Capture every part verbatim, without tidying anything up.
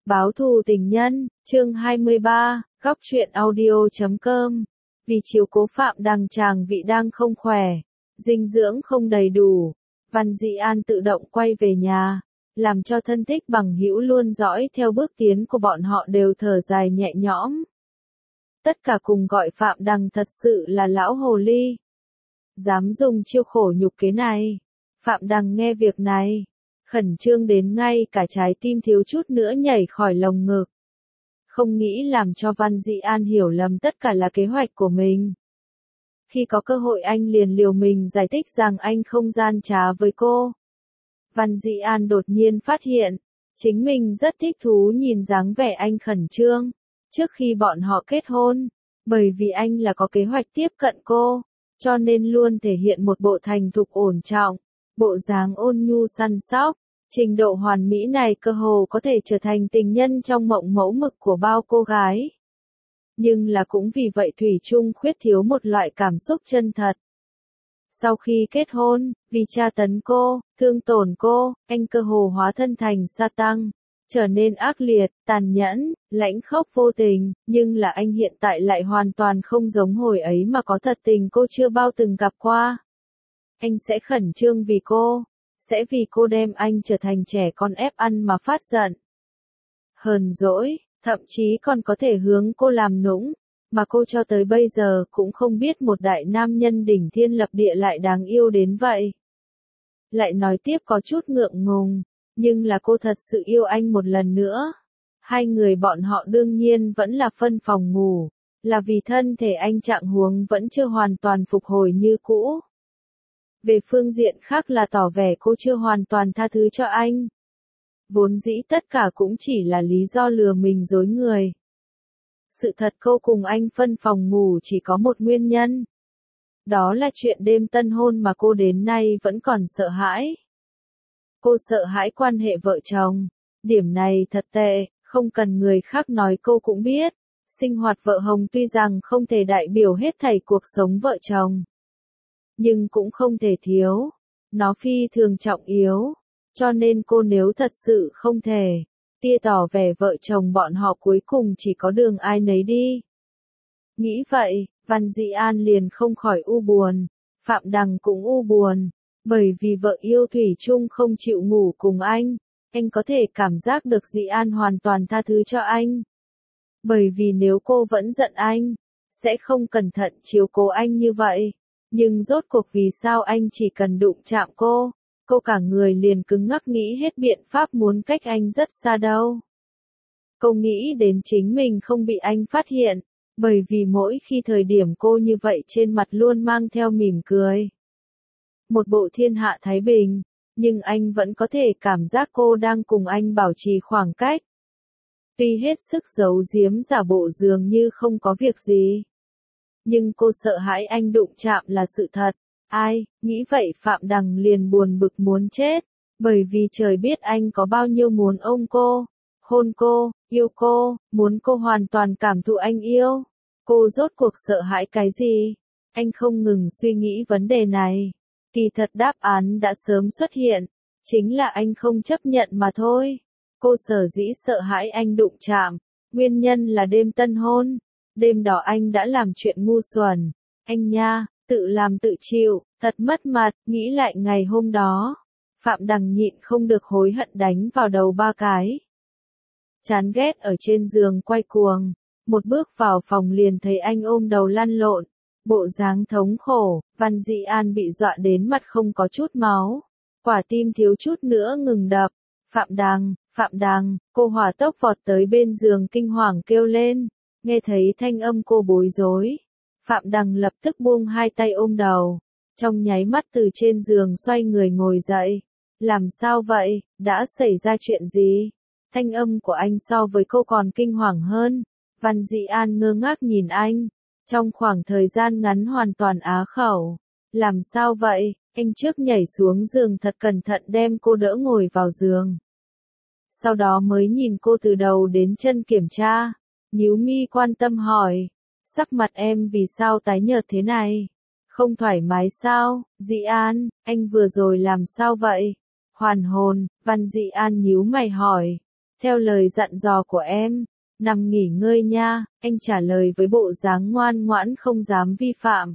Báo thù tình nhân, chương hai mươi ba, góc truyện audio chấm com. Vì chiếu cố Phạm Đằng chàng vị đang không khỏe, dinh dưỡng không đầy đủ, Văn Dị An tự động quay về nhà, làm cho thân thích bằng hữu luôn dõi theo bước tiến của bọn họ đều thở dài nhẹ nhõm. Tất cả cùng gọi Phạm Đằng thật sự là lão hồ ly. Dám dùng chiêu khổ nhục kế này. Phạm Đằng nghe việc này, khẩn trương đến ngay cả trái tim thiếu chút nữa nhảy khỏi lồng ngực. Không nghĩ làm cho Văn Dị An hiểu lầm tất cả là kế hoạch của mình. Khi có cơ hội anh liền liều mình giải thích rằng anh không gian trá với cô. Văn Dị An đột nhiên phát hiện, chính mình rất thích thú nhìn dáng vẻ anh khẩn trương, trước khi bọn họ kết hôn, bởi vì anh là có kế hoạch tiếp cận cô, cho nên luôn thể hiện một bộ thành thục ổn trọng, bộ dáng ôn nhu săn sóc. Trình độ hoàn mỹ này cơ hồ có thể trở thành tình nhân trong mộng mẫu mực của bao cô gái. Nhưng là cũng vì vậy thủy chung khuyết thiếu một loại cảm xúc chân thật. Sau khi kết hôn, vì tra tấn cô, thương tổn cô, anh cơ hồ hóa thân thành Satan, trở nên ác liệt, tàn nhẫn, lãnh khốc vô tình, nhưng là anh hiện tại lại hoàn toàn không giống hồi ấy mà có thật tình cô chưa bao từng gặp qua. Anh sẽ khẩn trương vì cô. Sẽ vì cô đem anh trở thành trẻ con ép ăn mà phát giận. Hờn dỗi, thậm chí còn có thể hướng cô làm nũng, mà cô cho tới bây giờ cũng không biết một đại nam nhân đỉnh thiên lập địa lại đáng yêu đến vậy. Lại nói tiếp có chút ngượng ngùng, nhưng là cô thật sự yêu anh một lần nữa. Hai người bọn họ đương nhiên vẫn là phân phòng ngủ, là vì thân thể anh trạng huống vẫn chưa hoàn toàn phục hồi như cũ. Về phương diện khác là tỏ vẻ cô chưa hoàn toàn tha thứ cho anh. Vốn dĩ tất cả cũng chỉ là lý do lừa mình dối người. Sự thật cô cùng anh phân phòng ngủ chỉ có một nguyên nhân. Đó là chuyện đêm tân hôn mà cô đến nay vẫn còn sợ hãi. Cô sợ hãi quan hệ vợ chồng. Điểm này thật tệ, không cần người khác nói cô cũng biết. Sinh hoạt vợ hồng tuy rằng không thể đại biểu hết thảy cuộc sống vợ chồng, nhưng cũng không thể thiếu. Nó phi thường trọng yếu. Cho nên cô nếu thật sự không thể, tia tỏ vẻ vợ chồng bọn họ cuối cùng chỉ có đường ai nấy đi. Nghĩ vậy, Văn Dị An liền không khỏi u buồn. Phạm Đằng cũng u buồn. Bởi vì vợ yêu thủy chung không chịu ngủ cùng anh. Anh có thể cảm giác được Dị An hoàn toàn tha thứ cho anh. Bởi vì nếu cô vẫn giận anh, sẽ không cẩn thận chiếu cố anh như vậy. Nhưng rốt cuộc vì sao anh chỉ cần đụng chạm cô, cô cả người liền cứng ngắc nghĩ hết biện pháp muốn cách anh rất xa đâu. Cô nghĩ đến chính mình không bị anh phát hiện, bởi vì mỗi khi thời điểm cô như vậy trên mặt luôn mang theo mỉm cười. Một bộ thiên hạ thái bình, nhưng anh vẫn có thể cảm giác cô đang cùng anh bảo trì khoảng cách. Tuy hết sức giấu giếm giả bộ dường như không có việc gì. Nhưng cô sợ hãi anh đụng chạm là sự thật. Ai, nghĩ vậy Phạm Đằng liền buồn bực muốn chết. Bởi vì trời biết anh có bao nhiêu muốn ôm cô, hôn cô, yêu cô, muốn cô hoàn toàn cảm thụ anh yêu. Cô rốt cuộc sợ hãi cái gì? Anh không ngừng suy nghĩ vấn đề này. Kỳ thật đáp án đã sớm xuất hiện. Chính là anh không chấp nhận mà thôi. Cô sở dĩ sợ hãi anh đụng chạm. Nguyên nhân là đêm tân hôn. Đêm đó anh đã làm chuyện ngu xuẩn. Anh nha, tự làm tự chịu, thật mất mặt, nghĩ lại ngày hôm đó. Phạm Đằng nhịn không được hối hận đánh vào đầu ba cái. Chán ghét ở trên giường quay cuồng. Một bước vào phòng liền thấy anh ôm đầu lăn lộn. Bộ dáng thống khổ, Văn Dị An bị dọa đến mặt không có chút máu. Quả tim thiếu chút nữa ngừng đập. Phạm Đằng, Phạm Đằng, cô hỏa tốc vọt tới bên giường kinh hoàng kêu lên. Nghe thấy thanh âm cô bối rối, Phạm Đằng lập tức buông hai tay ôm đầu, trong nháy mắt từ trên giường xoay người ngồi dậy. Làm sao vậy, đã xảy ra chuyện gì? Thanh âm của anh so với cô còn kinh hoàng hơn. Văn Dị An ngơ ngác nhìn anh, trong khoảng thời gian ngắn hoàn toàn á khẩu. Làm sao vậy? Anh trước nhảy xuống giường thật cẩn thận đem cô đỡ ngồi vào giường. Sau đó mới nhìn cô từ đầu đến chân kiểm tra. Nhíu mi quan tâm hỏi, sắc mặt em vì sao tái nhợt thế này? Không thoải mái sao? Dị An, anh vừa rồi làm sao vậy? Hoàn hồn, Văn Dị An nhíu mày hỏi. Theo lời dặn dò của em, nằm nghỉ ngơi nha, anh trả lời với bộ dáng ngoan ngoãn không dám vi phạm.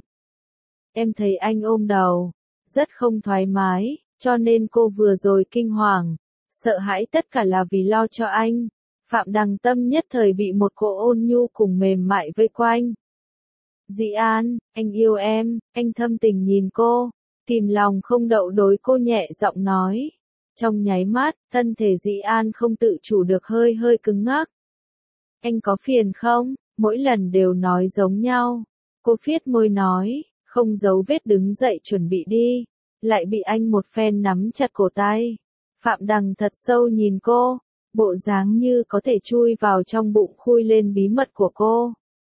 Em thấy anh ôm đầu, rất không thoải mái, cho nên cô vừa rồi kinh hoàng, sợ hãi tất cả là vì lo cho anh. Phạm Đằng Tâm nhất thời bị một cô ôn nhu cùng mềm mại vây quanh. Dĩ An, anh yêu em, anh thâm tình nhìn cô, kìm lòng không đậu đối cô nhẹ giọng nói. Trong nháy mắt, thân thể Dĩ An không tự chủ được hơi hơi cứng ngắc. Anh có phiền không? Mỗi lần đều nói giống nhau. Cô phiết môi nói, không giấu vết đứng dậy chuẩn bị đi, lại bị anh một phen nắm chặt cổ tay. Phạm Đằng thật sâu nhìn cô, bộ dáng như có thể chui vào trong bụng khui lên bí mật của cô.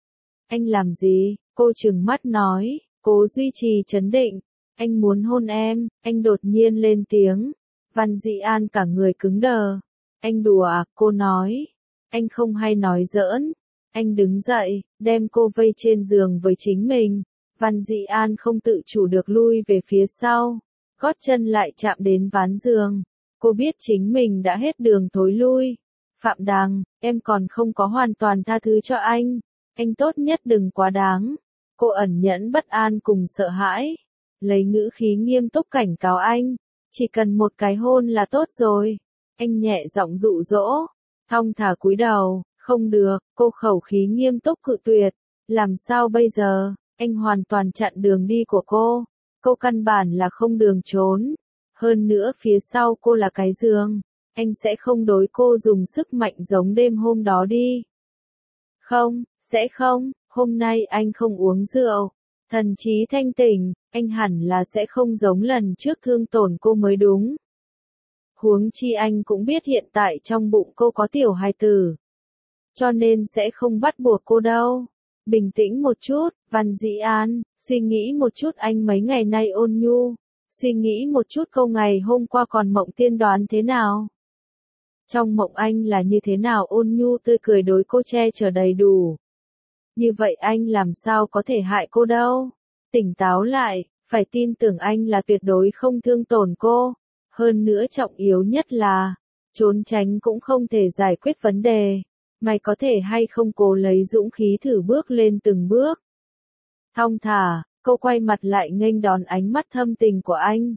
Anh làm gì? Cô trừng mắt nói, cố duy trì trấn định. Anh muốn hôn em, anh đột nhiên lên tiếng. Văn Dĩ An cả người cứng đờ. Anh đùa à? Cô nói. Anh không hay nói giỡn. Anh đứng dậy, đem cô vây trên giường với chính mình. Văn Dĩ An không tự chủ được lui về phía sau. Gót chân lại chạm đến ván giường. Cô biết chính mình đã hết đường thối lui. Phạm Đằng, em còn không có hoàn toàn tha thứ cho anh. Anh tốt nhất đừng quá đáng. Cô ẩn nhẫn bất an cùng sợ hãi. Lấy ngữ khí nghiêm túc cảnh cáo anh. Chỉ cần một cái hôn là tốt rồi. Anh nhẹ giọng dụ dỗ. Thong thả cúi đầu. Không được, cô khẩu khí nghiêm túc cự tuyệt. Làm sao bây giờ? Anh hoàn toàn chặn đường đi của cô. Cô căn bản là không đường trốn. Hơn nữa phía sau cô là cái giường. Anh sẽ không đối cô dùng sức mạnh giống đêm hôm đó đi. Không, sẽ không, hôm nay anh không uống rượu. Thần trí thanh tỉnh, anh hẳn là sẽ không giống lần trước thương tổn cô mới đúng. Huống chi anh cũng biết hiện tại trong bụng cô có tiểu hài tử. Cho nên sẽ không bắt buộc cô đâu. Bình tĩnh một chút, Văn Dĩ An, suy nghĩ một chút anh mấy ngày nay ôn nhu. Suy nghĩ một chút câu ngày hôm qua còn mộng tiên đoán thế nào. Trong mộng anh là như thế nào ôn nhu tươi cười đối cô che chở đầy đủ. Như vậy anh làm sao có thể hại cô đâu. Tỉnh táo lại, phải tin tưởng anh là tuyệt đối không thương tổn cô. Hơn nữa trọng yếu nhất là, trốn tránh cũng không thể giải quyết vấn đề. Mày có thể hay không cố lấy dũng khí thử bước lên từng bước. Thong thả, cô quay mặt lại nghênh đón ánh mắt thâm tình của anh.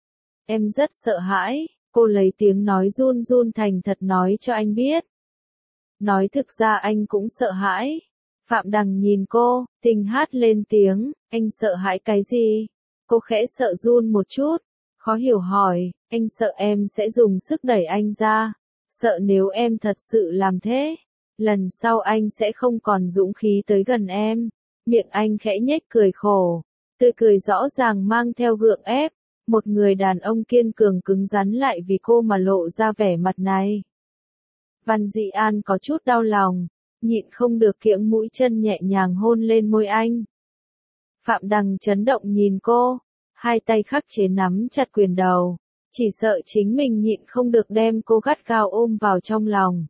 Em rất sợ hãi, cô lấy tiếng nói run run thành thật nói cho anh biết. Nói thực ra anh cũng sợ hãi. Phạm Đằng nhìn cô, tình hát lên tiếng, anh sợ hãi cái gì? Cô khẽ sợ run một chút, khó hiểu hỏi, anh sợ em sẽ dùng sức đẩy anh ra. Sợ nếu em thật sự làm thế, lần sau anh sẽ không còn dũng khí tới gần em. Miệng anh khẽ nhếch cười khổ, tươi cười rõ ràng mang theo gượng ép. Một người đàn ông kiên cường cứng rắn lại vì cô mà lộ ra vẻ mặt này. Văn Dĩ An có chút đau lòng, nhịn không được kiễng mũi chân nhẹ nhàng hôn lên môi anh. Phạm Đằng chấn động nhìn cô, hai tay khắc chế nắm chặt quyền đầu, chỉ sợ chính mình nhịn không được đem cô gắt gao ôm vào trong lòng.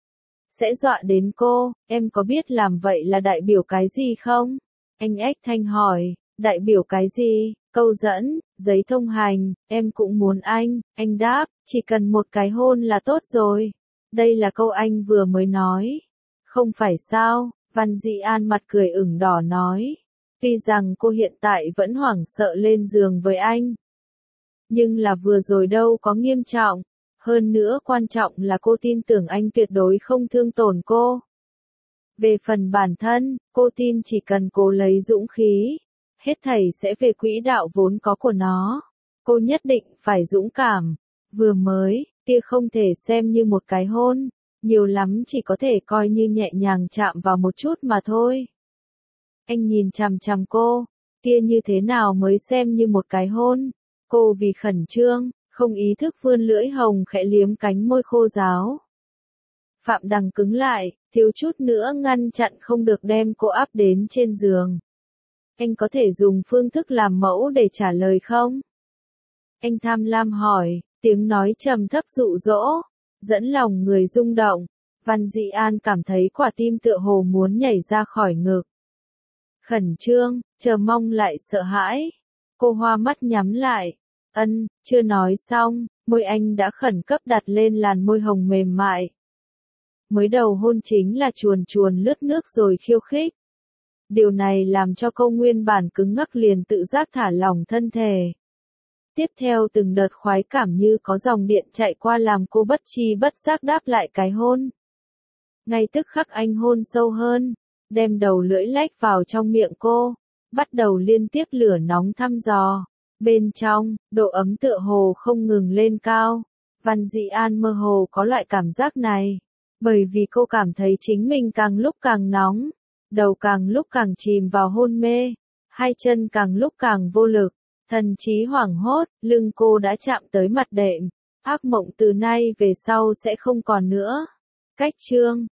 Sẽ dọa đến cô, em có biết làm vậy là đại biểu cái gì không? Anh ếch thanh hỏi, đại biểu cái gì? Câu dẫn, giấy thông hành, em cũng muốn anh, anh đáp, chỉ cần một cái hôn là tốt rồi. Đây là câu anh vừa mới nói. Không phải sao, Văn Dĩ An mặt cười ửng đỏ nói. Tuy rằng cô hiện tại vẫn hoảng sợ lên giường với anh. Nhưng là vừa rồi đâu có nghiêm trọng. Hơn nữa quan trọng là cô tin tưởng anh tuyệt đối không thương tổn cô. Về phần bản thân, cô tin chỉ cần cô lấy dũng khí, hết thảy sẽ về quỹ đạo vốn có của nó. Cô nhất định phải dũng cảm. Vừa mới, kia không thể xem như một cái hôn, nhiều lắm chỉ có thể coi như nhẹ nhàng chạm vào một chút mà thôi. Anh nhìn chằm chằm cô, kia như thế nào mới xem như một cái hôn? Cô vì khẩn trương, không ý thức vươn lưỡi hồng khẽ liếm cánh môi khô ráo. Phạm Đằng cứng lại, thiếu chút nữa ngăn chặn không được đem cô áp đến trên giường. Anh có thể dùng phương thức làm mẫu để trả lời không? Anh tham lam hỏi, tiếng nói trầm thấp dụ dỗ, dẫn lòng người rung động. Văn Dĩ An cảm thấy quả tim tựa hồ muốn nhảy ra khỏi ngực. Khẩn trương, chờ mong lại sợ hãi. Cô hoa mắt nhắm lại. Ân, chưa nói xong, môi anh đã khẩn cấp đặt lên làn môi hồng mềm mại. Mới đầu hôn chính là chuồn chuồn lướt nước rồi khiêu khích. Điều này làm cho cô nguyên bản cứng ngắc liền tự giác thả lỏng thân thể. Tiếp theo từng đợt khoái cảm như có dòng điện chạy qua làm cô bất chi bất giác đáp lại cái hôn. Ngay tức khắc anh hôn sâu hơn, đem đầu lưỡi lách vào trong miệng cô, bắt đầu liên tiếp lửa nóng thăm dò. Bên trong, độ ấm tựa hồ không ngừng lên cao. Văn Dị An mơ hồ có loại cảm giác này, bởi vì cô cảm thấy chính mình càng lúc càng nóng, đầu càng lúc càng chìm vào hôn mê, hai chân càng lúc càng vô lực, thần trí hoảng hốt, lưng cô đã chạm tới mặt đệm. Ác mộng từ nay về sau sẽ không còn nữa. Cách chương